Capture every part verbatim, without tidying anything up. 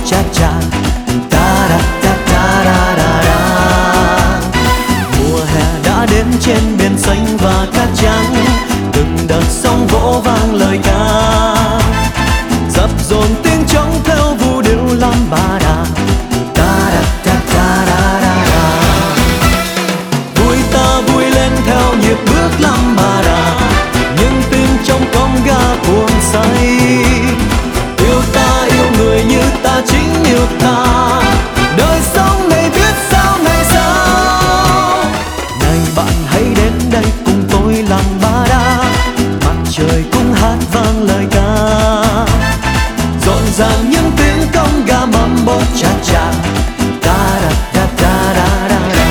cha cha. Ta da ta ta da da da. Mùa hè đã đến trên biển xanh và cát trắng, từng đợt sóng vỗ vang lời ca, dập dồn tiếng trống theo vu điệu lambada. Ta da ta ta da da da. Vui ta vui lên theo nhịp bước lambada, những tim trong con ga cuồng say. Yêu ta yêu người như ta chính yêu ta, đời sống này biết sao ngày sau. Này bạn hãy đến đây cùng tôi lambada, mặt trời cũng hát vang lời ca, rộn ràng những tiếng công ga mambo cha cha. Ta da ta ta da da da.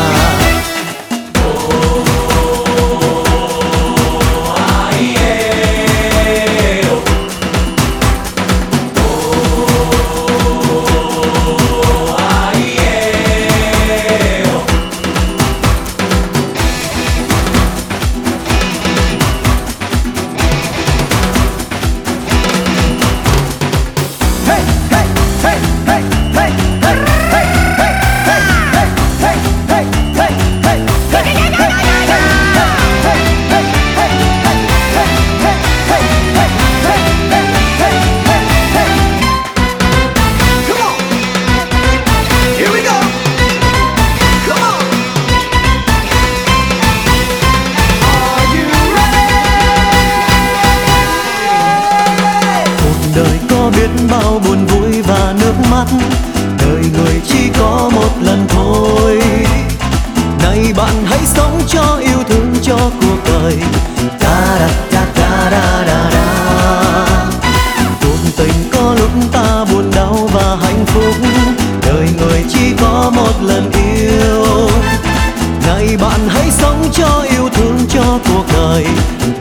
Bao buồn vui và nước mắt, đời người chỉ có một lần thôi. Này bạn hãy sống cho yêu thương cho cuộc đời. Ta da ta ta da da da. Cuộc tình có lúc ta buồn đau và hạnh phúc, đời người chỉ có một lần yêu. Này bạn hãy sống cho yêu thương cho cuộc đời.